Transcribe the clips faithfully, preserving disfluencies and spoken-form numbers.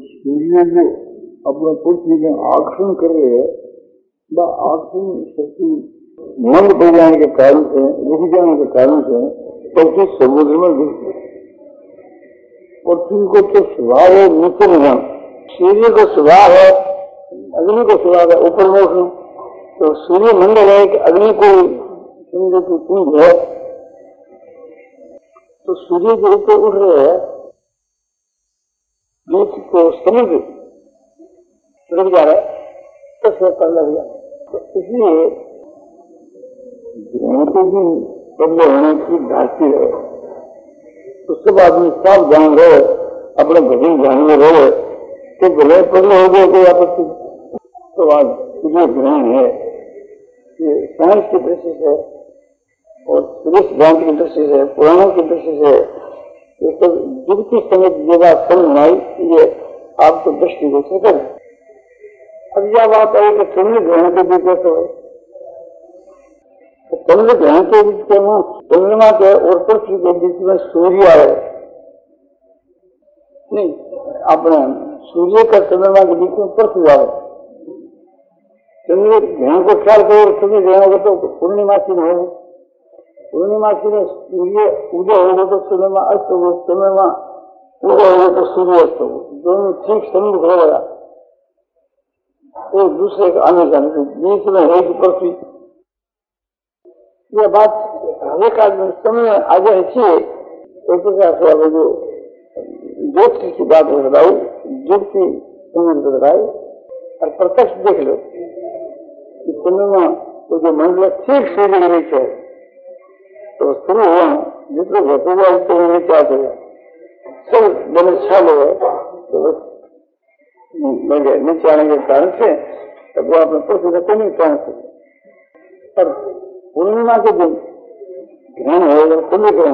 सूर्य जो अपने पृथ्वी में आकर्षण कर रहे हैं, वह आकर्षण शक्ति मंद पड़ जाने के कारण से, रुक जाने के कारण से पृथ्वी समुद्र में गिरती है। पृथ्वी को तो स्वभाव है नीचे में जाना, सूर्य का स्वभाव है, अग्नि का स्वभाव है ऊपर में उठना। तो सूर्य मंडल है कि अग्नि को समझो की पुंज है, तो सूर्य के ऊपर उठ रहे हैं, बीच को समुद्र रुक जा रहा है, तो स्वतः लग गया। तो इसलिए को भी बदले होने की धारती रहे, तो सब आदमी साफ जान रहे, अपने भजन ध्यान में रहे, तो भले पगले हो गए कोई आपत्ति। तो आज जो ग्रहण है ये साइंस की दृष्टि से और पुरुष सिद्धांत की दृष्टि से, पुराणों की दृष्टि से ये सब जुगती समेत ये बात समझ आई, ये आपको दृष्टि को सकल। अब यह बात आई कि चंद्र ग्रहण के बीच कैसे हो, चंद्र ग्रहण के बीच के में चंद्रमा के और पृथ्वी के बीच में सूर्य आए नहीं, अपने सूर्य का चंद्रमा के बीच में पृथ्वी आए। चंद्र ग्रहण को ख्याल करो, चंद्र ग्रहण होगा तो पूर्णिमासी में होगा, पूर्णिमासी में सूर्य उदय होगा तो चंद्रमा अस्त होगा, चंद्रमा उदय होगा तो सूर्य अस्त होगा, दोनों ठीक सम्मुख हो गया, एक दूसरे के आने जाने के बीच में है कि पृथ्वी। यह बात एक आदमी समय आ जाए चाहिए, एक प्रकार से अब जो ज्योति की बात बताई, ज्योति समझ बताई और प्रत्यक्ष देख लो कि चंद्रमा तो जो मंडल ठीक सूर्य के नीचे है, तो शुरू हुआ जितने घटे हुआ उतने नीचे आते हैं, सब बड़े छाल हो गए, तो बस नीचे आने के कारण से तब वो अपने पृथ्वी को नहीं पहुंच सके। पर पूर्णिमा के दिन ग्रहण है, चंद्र ग्रहण,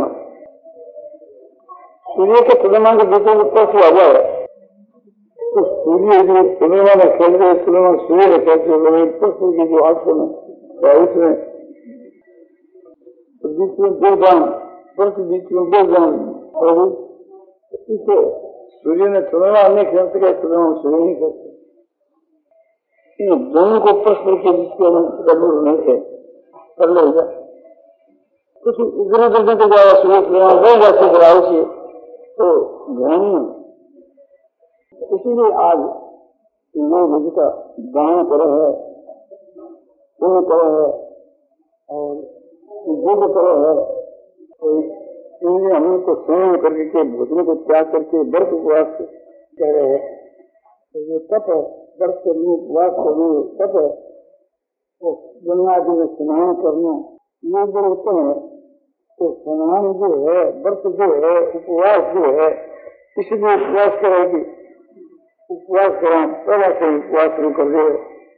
सूर्य के चंद्रमा के बीच में पृथ्वी आ जाए तो सूर्य जो चंद्रमा में खेल रहे, चंद्रमा सूर्य में खेलते हुए पृथ्वी की जो आसन है उसमें बीच में दो दान, पृथ्वी बीच में दो दान, इसे सूर्य ने चंद्रमा नहीं खेल सके, चंद्रमा सूर्य नहीं खेल सके, इन दोनों को प्रश्न के बीच में नहीं थे कर लेगा कुछ इधर उधर के जाए सूर्य जैसे कराओ से तो ग्रहणी। इसीलिए आज लोग जिसका दान करे है, पुण्य करे है और युद्ध करे है, तो इन्हें हम तो स्वयं करके भोजन को त्याग करके व्रत उपवास कह रहे हैं। तो ये तप है, व्रत करने उपवास करने तप है, तो गंगा जी में स्नान करना ये जो उत्तम है। तो स्नान जो है, व्रत जो है, उपवास जो है, इसलिए उपवास करेगी, उपवास करा पहला से उपवास शुरू कर दे।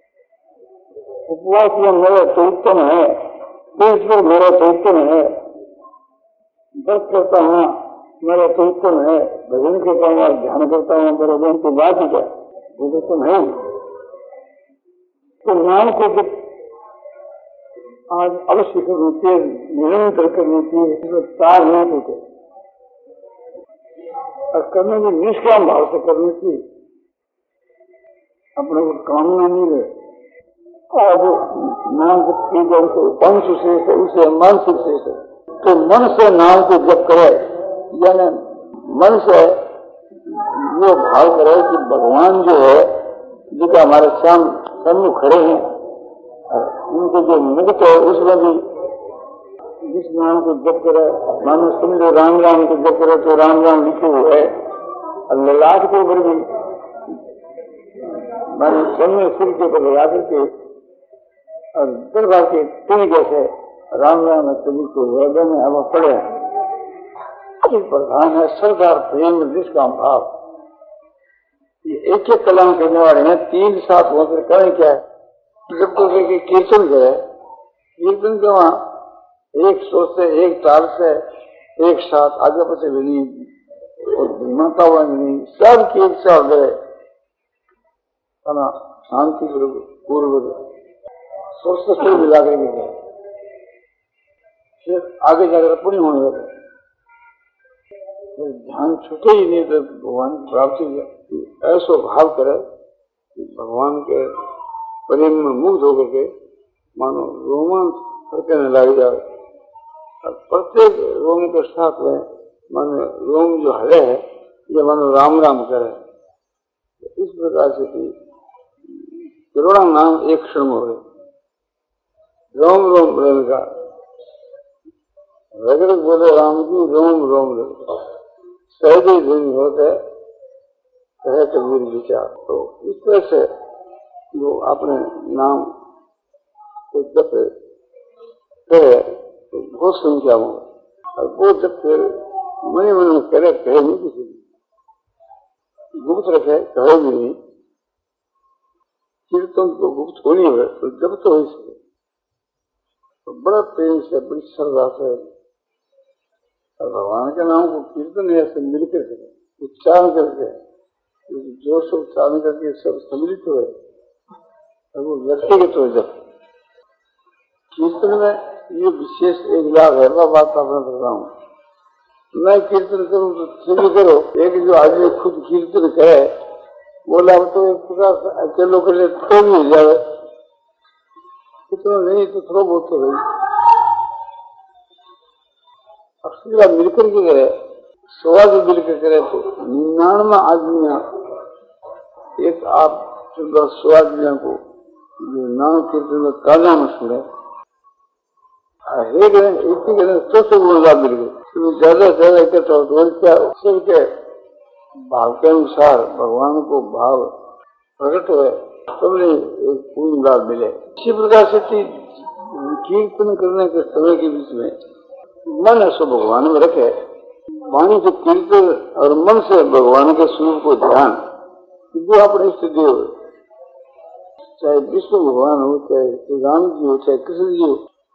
उपवास में मेरा तो उत्तम है, देश में मेरा तो उत्तम है, व्रत करता हूँ मेरा तो उत्तम है, भजन करता हूँ और ध्यान करता हूँ, मेरा दिन की बात ही क्या वो तो तुम है। तो नाम को आज अवश्य करनी चाहिए, निरंतर करनी चाहिए, तार नहीं होते और करने में निष्काम भाव से करनी चाहिए, अपने को कामना नहीं रहे। और नाम की उसे वंश से उसे मानसिक से तो मन से नाम को जप करे, यानी मन से वो भाव करे कि भगवान जो है जिसका हमारे साम सम्मुख खड़े हैं, उनको जो मुक्त है उसमें भी जिस नाम को जप करे, मानो समझो राम राम को जप करे तो राम राम लिखे हुए है, और ललाट के ऊपर भी मानो समय सिर के ऊपर लगा करके और दरबार के तीन जैसे राम राम सभी को वेदों में अब पड़े प्रधान है सरदार प्रेम निष्काम भाव। ये एक एक कलाम करने वाले हैं, तीन साथ होकर करें क्या है, जब तो कीर्तन करे, कीर्तन के वहां एक सौ से एक ताल से एक साथ आगे पीछे भी नहीं और माता हुआ नहीं, सब की इच्छा हो गए शांति पूर्व स्वस्थ से मिला करके फिर आगे जाकर पुण्य होने लगे। ध्यान छूटे ही नहीं तो भगवान की प्राप्ति ऐसा भाव करे कि भगवान के प्रेम में मुग्ध होकर के मानो रोमांच फड़कने लग जाए और प्रत्येक रोम के साथ में मानो रोम जो हरे है ये मानो राम राम करे। इस प्रकार से कि करोड़ा नाम एक क्षण में हो रोम रोम प्रेम का रगरग बोले राम की रोम रोम सहज ही दिन होते कहे कबीर विचार। तो इस तरह से जो अपने नाम को जप करे तो बहुत संख्या में और वो जब फिर मनी मन में करे कहे नहीं किसी गुप्त रखे कहे भी नहीं कीर्तन तो गुप्त होनी है तो जब तो हो सके तो बड़ा प्रेम से बड़ी श्रद्धा से और भगवान के नाम को कीर्तन ऐसे मिलकर के उच्चारण करके जोर से उच्चारण करके सब सम्मिलित हुए और वो व्यक्तिगत हो जब कीर्तन में ये विशेष एक लाभ है वह बात आपने बता हूँ। मैं कीर्तन करूँ तो ठीक करो एक जो आदमी खुद कीर्तन करे बोला तो एक प्रकार से अकेलों के लिए थोड़ा भी हो जाए इतना नहीं तो थोड़ा बहुत तो रही अक्सर मिलकर के करे सवा जो मिलकर करे तो निन्यानवे आदमियां एक आप सौ आदमियों को नाम कीर्तन में काना में सुने तो सब बोलना मिल गए ज्यादा से ज्यादा इकट्ठा हो क्या सबके भाव के अनुसार भगवान को भाव प्रकट हुए सबने एक पूर्ण लाभ मिले। इसी प्रकार से कीर्तन करने के समय के बीच में मन ऐसा भगवान में रखे वाणी से कीर्तन और मन से भगवान के स्वरूप को ध्यान जो अपने स्थिति हो चाहे विष्णु भगवान हो चाहे श्री राम जी हो चाहे कृष्ण जी हो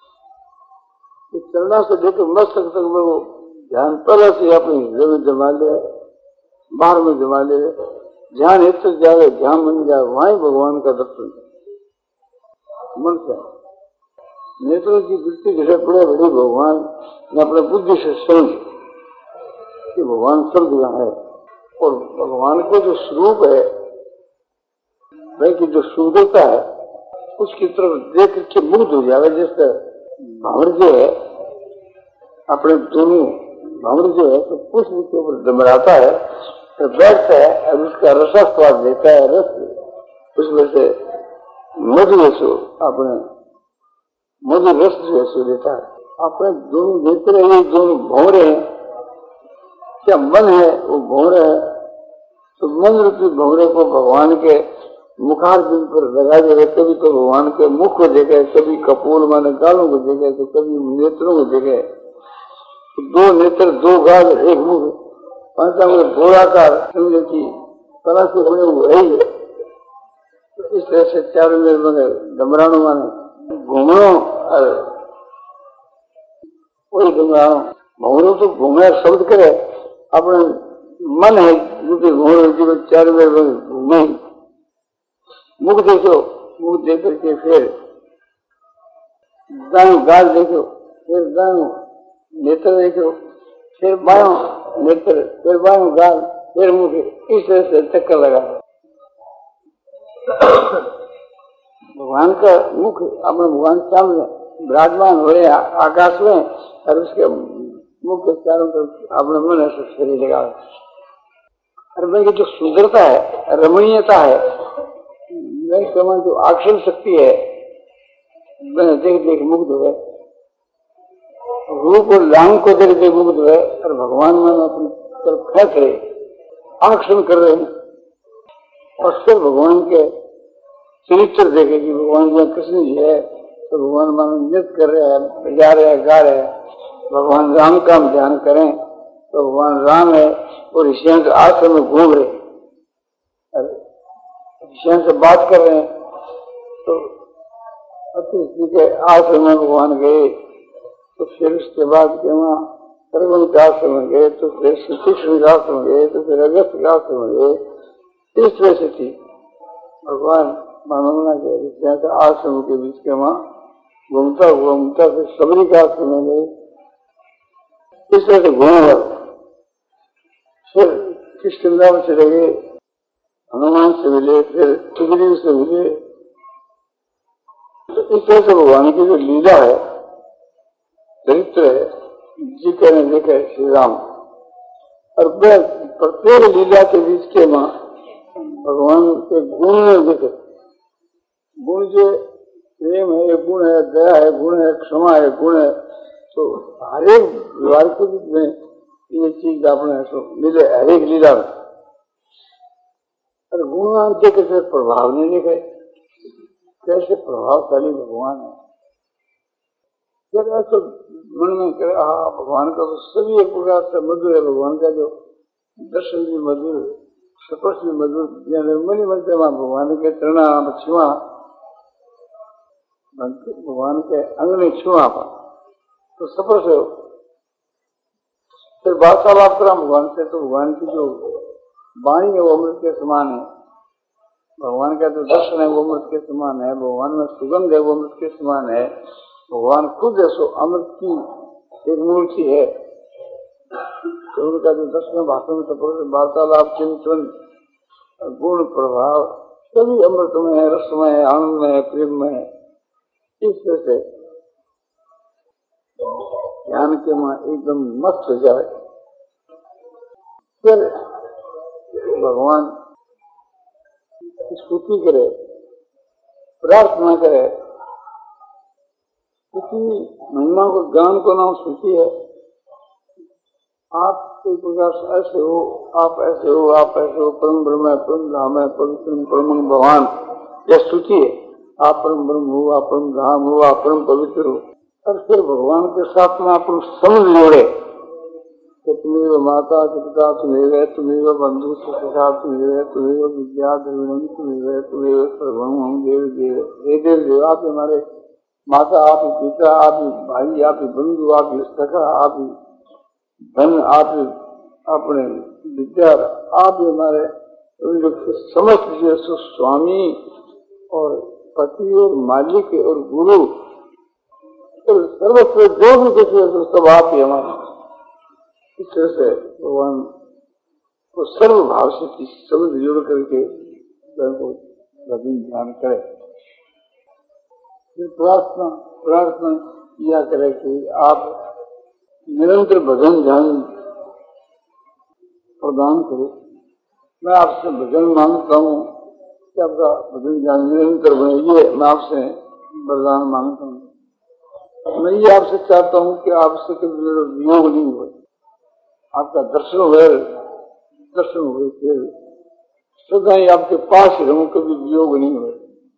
चरणा से लेकर मस्तक तक में वो ध्यान पहले से अपने हृदय में जमा ले बाहर में जमा ले ध्यान इतना जाए ध्यान बन जाए वहीं भगवान का दर्शन मन से नेत्रों की वृत्ति जैसे बड़े बड़े भगवान ने अपने बुद्धि से समझ कि भगवान सब जगह है और भगवान को जो स्वरूप है वह की जो सुंदरता है उसकी तरफ देख के मुग्ध हो जाए। जैसे भंवर जो है अपने दोनों भंवर जो है तो पुष्प के ऊपर डमराता है तो बैठता है और उसका रसा स्वाद देता है रस उसमें से मधु रसो अपने मधु रस जो है देता है अपने दोनों नेत्र ये दोनों भंवरे हैं क्या मन है वो भंवरे है तो मन रूपी भंवरे को भगवान के मुखार बिंद पर लगा देगा कभी तो भगवान के मुख को देखे कभी कपूर माने गालों को देखे तो कभी नेत्रों को देखे तो दो नेत्र दो गाल एक मुख पांचा में गोलाकार समझे की कला से बने हुए है तो इस तरह से चारों में डमराणु माने घूमणो और वही डमराणु भंवरों तो घूमे शब्द करे अपने मन है जो घूमो चारों में घूमे मुख देखो मुख देख करके फिर दाएं गाल देखो फिर दाएं नेत्र देखो फिर बायों नेत्र फिर बायों गाल फिर मुख इस तरह से चक्कर लगा भगवान का मुख अपने भगवान सामने विराजमान हो रहे आकाश में और उसके मुख के चारों तरफ अपने मन ऐसे शरीर लगा और मैं जो सुंदरता है रमणीयता है नहीं समझ जो आकर्षण शक्ति है देख देख मुग्ध हुए रूप और लांग को देख देख मुग्ध हुए और भगवान मन अपनी तरफ खेच रहे आकर्षण कर रहे हैं और फिर भगवान के चरित्र देखे कि भगवान जो कृष्ण जी है तो भगवान मन नृत्य कर रहे हैं बजा रहे हैं गा रहे हैं भगवान राम का हम ध्यान करें तो भगवान राम है और ऋषियों के आश्रम में घूम रहे ऋषियों से बात कर रहे हैं तो अतिथि के आश्रम में भगवान गए तो फिर उसके बाद के वहाँ सर्वन के आश्रम में गए तो फिर सुतीक्ष्ण के आश्रम में गए तो फिर अगस्त के आश्रम में गए इस तरह से थी भगवान मानवना के ऋषियों के आश्रम के बीच के वहाँ घूमता हुआ घूमता फिर सबरी के आश्रम में गए इस तरह से घूम फिर किष्किंधा में चले गए, हनुमान से मिले, फिर सुग्रीव से मिले। तो इस तरह से भगवान की जो लीला है, चरित्र है, जी कहने देखे श्री राम। और प्रत्येक लीला के बीच के मां भगवान के गुण में देखे। गुण जो प्रेम है, एक गुण है, दया है, गुण है, क्षमा है, गुण है। तो हर एक व्यवहार के बीच में ये चीज आपने मिले हर एक लीला में। और गुणवान के कैसे प्रभाव नहीं देखे, कैसे प्रभावशाली भगवान है। फिर ऐसा मन में करे, हाँ भगवान का तो सभी एक प्रकार से मधुर है। भगवान का जो दर्शन भी मधुर, स्पर्श भी मधुर, निर्मली बनते वहां भगवान के चरणाम छुआ, भगवान के अंग में छुआ पर तो स्पर्श हो। फिर वार्तालाप करा भगवान से, तो भगवान की जो वाणी है वो अमृत के समान है। भगवान का जो दर्शन है वो अमृत के समान है। भगवान में सुगंध है वो अमृत के समान है। भगवान खुद है सो अमृत की एक मूर्ति है। तो उनका जो दर्शन भाषण में वार्तालाप, चिंतन, गुण, प्रभाव सभी अमृत में है, रसमय है, आनंद में है, प्रेम में है। इस तरह से ध्यान के मां एकदम मस्त हो जाए। फिर भगवान स्तुति करे, प्रार्थना करे। स्तुति महिमा को, ज्ञान को नाम स्तुति है। आप एक प्रकार से ऐसे हो, आप ऐसे हो, आप ऐसे हो, परम ब्रह्म है, परम धाम है, पवित्र परम भगवान, यह स्तुति है। आप परम ब्रह्म हो, आप परम धाम हो, आप परम पवित्र हो। और फिर भगवान के साथ में आप समझ जोड़े कि तुम्हें माता पिता, तुम्हें तुम्हें बंधु सखा, तुम्हें तुम्हें विद्या द्रविणम, तुम्हें तुम्हें सर्वम हम देव देव। हे देव देव, आप हमारे माता, आप ही पिता, आप ही भाई, आप ही बंधु, आप ही सखा, आप ही धन, आप ही अपने विद्या, आप ही हमारे समस्त जो स्वामी और पति और मालिक और गुरु, सर्वस्व जो भी कुछ है सब आप ही हमारे। इस तरह से भगवान को सर्व भाव से समझ जोड़ करके ध्यान करे। प्रार्थना प्रार्थना किया करे कि आप निरंतर भजन ध्यान प्रदान करो। मैं आपसे भजन मांगता हूँ कि आपका भजन ध्यान निरंतर बने, ये मैं आपसे वरदान मांगता हूँ। मैं ये आपसे चाहता हूँ कि आपसे कभी मेरा वियोग नहीं हुआ, आपका दर्शन हुए, दर्शन हुए, फिर सदा ही आपके पास रहूं, कभी वियोग नहीं हुए।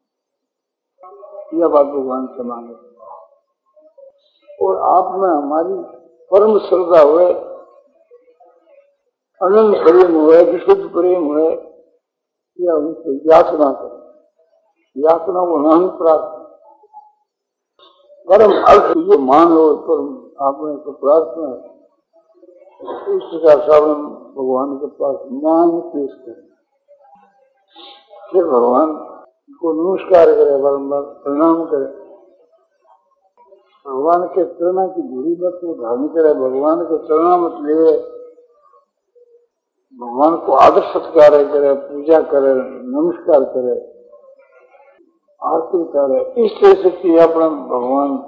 यह बात भगवान से मांगे। और आप में हमारी परम श्रद्धा हुए, अनंत प्रेम हुए, विशुद्ध प्रेम हुए, या उनसे याचना करें। याचना वो नहीं प्राप्त, परम अर्थ ये मान लो, परम आपने तो प्रार्थना है। इस प्रकार से भगवान के पास मान पेश करें। फिर भगवान को नमस्कार करे, बारम्बार प्रणाम करे। भगवान के चरणों की धूरी बस को धारण करे, भगवान के चरणों मत लिए, भगवान को आदर सत्कार करे, पूजा करे, नमस्कार करे, आरती करे। इस तरह से कि अपना भगवान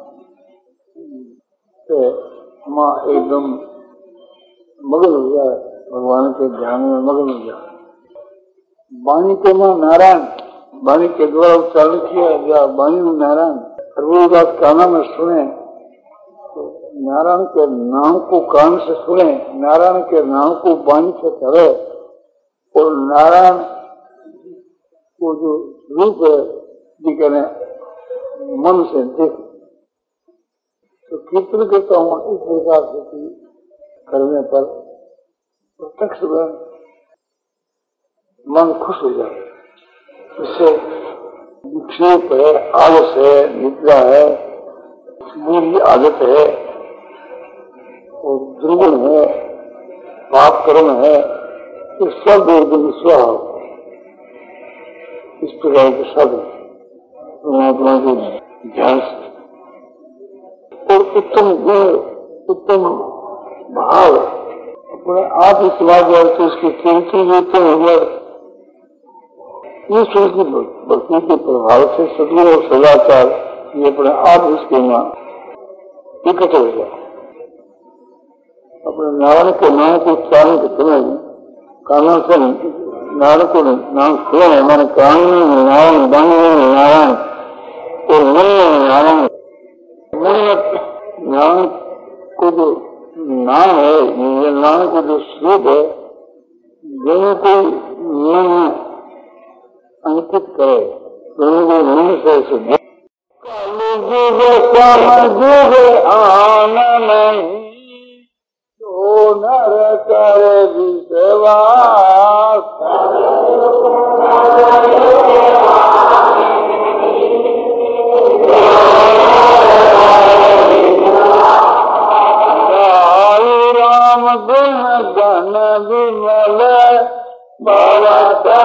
से मां एकदम मगन हो जाए, भगवान के ध्यान में मगन हो जाए। वाणी के मां नारायण, वाणी के द्वारा उच्चारण किया गया वाणी में नारायण, वो बात काना में सुने, तो नारायण के नाम को कान से सुने, नारायण के नाम को वाणी से करे, और नारायण को जो रूप है जी कहने मन से देख। तो कीर्तन करता हूँ इस प्रकार से करने पर प्रत्यक्ष में मन खुश हो जाए। इससे विक्षेप है, आलस है, निद्रा है, बुरी आदत है और दुर्गुण है, पाप कर्म है, ये सब एकदम स्वाहा इस प्रकार के साधन परमात्मा के ध्यान से और उत्तम गुण, उत्तम भाव अपने आप ही समाज जाए तो उसकी कीमती होते हैं। ये सुनती भक्ति के प्रभाव से सदगुरु और सदाचार ये अपने आप उसके यहाँ इकट्ठे हो जाए। अपने नारायण के नाम को उच्चारण के समय कानों से नारायण को नाम सुने हमारे कान में नारायण, बन में नारायण और मन में नारायण। मन में नारायण को जो नाम है, ये नाम को जो स्वरूप है, दोनों को मन में अंकित करे, दोनों को मन से सुने। आनंद तो नर कर विश्वास, राम गुण गण विमल बाबा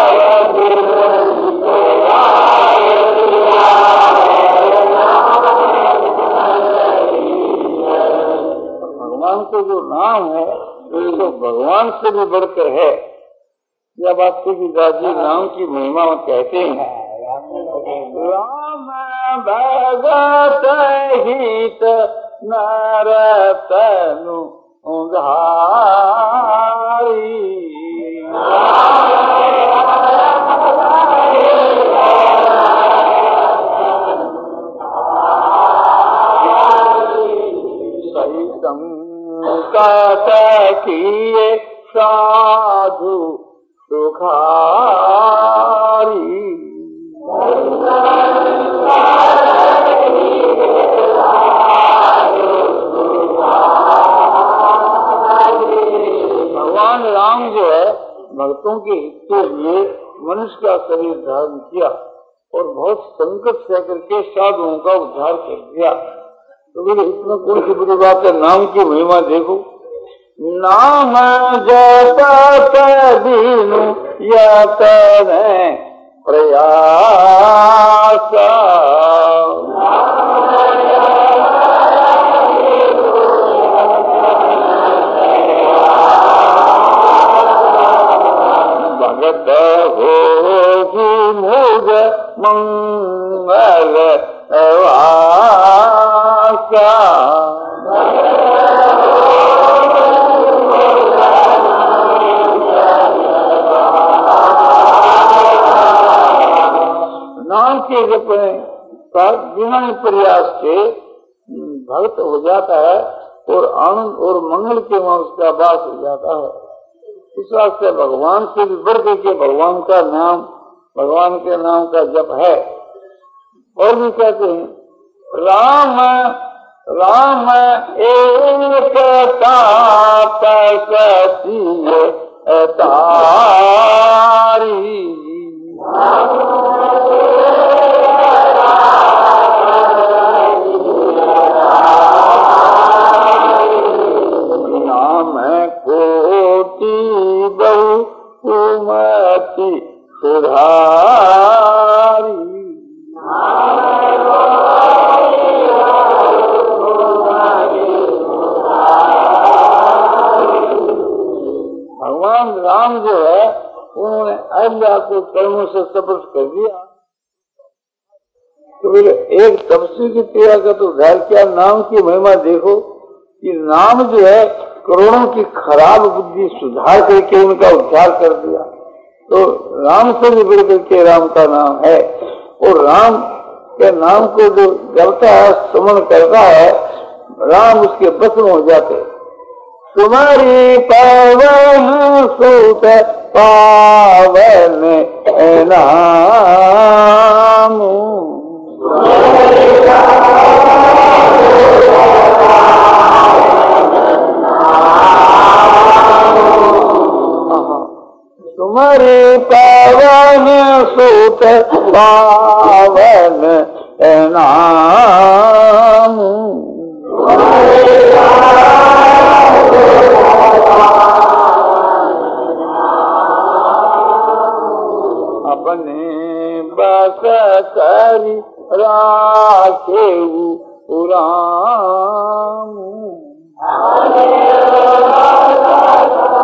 भगवान को जो नाम है तो भगवान से भी बढ़कर है। यह बात तुलसीदास जी नाम की महिमा में कहते हैं। राम भगत हित नर तनु उधारी, सही संकट किए साधु सुखारी, भगवान राम जो है भक्तों के हित के लिए मनुष्य का शरीर धारण किया और बहुत संकट सह करके साधुओं का उद्धार कर दिया। तो मेरे इसमें कौन सी बुरी बात है? नाम की महिमा देखो। नाम जपत दीनु यत प्रयास, भगत होगी मुझ मंगल वासा, नाम के जपने पर बिना प्रयास के भक्त हो जाता है और आनंद और मंगल के वहां उसका वास हो जाता है। इस वास्ते भगवान से भी बढ़ के भगवान का नाम, भगवान के नाम का जप है। और भी कहते हैं राम राम एक तापसी तारी, नाम कोटि बहुमति सुधारी, भगवान राम जो है उन्होंने अहिल्या को कर्मों से तपस कर दिया। तो एक तपस्वी की क्रिया का तो उद्धार किया। नाम की महिमा देखो कि नाम जो है करोड़ों की खराब बुद्धि सुधार करके उनका उद्धार कर दिया। तो राम से भी बढ़ करके राम का नाम है। और राम के नाम को जो जपता है, स्मरण करता है, राम उसके बस में हो जाते। तुम्हारी पावन सुत पावन नाम, तुम्हारी पावन सुत पावन नाम, अपने बस करी राखे राम,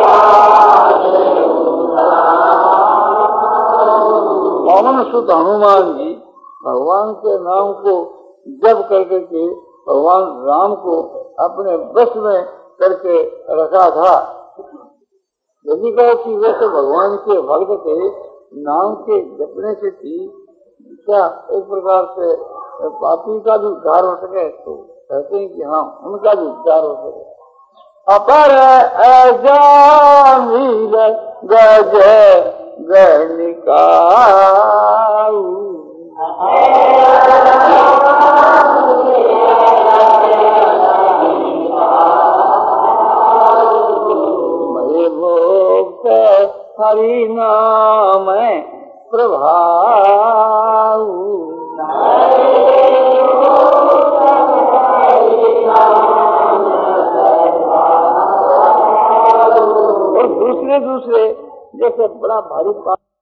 पवन सुत हनुमान जी भगवान के नाम को जप करके के भगवान राम को अपने बस में करके रखा था। यदि कहो कि वे तो भगवान के भक्त थे, नाम के जपने से थी क्या एक प्रकार से पापी का भी उद्धार हो सके, तो कहते हैं कि हाँ उनका भी उद्धार हो सके। अपर अजामिल गज गणिका मय भोक्त हरि नाम प्रभाव। और दूसरे दूसरे जैसे बड़ा भारी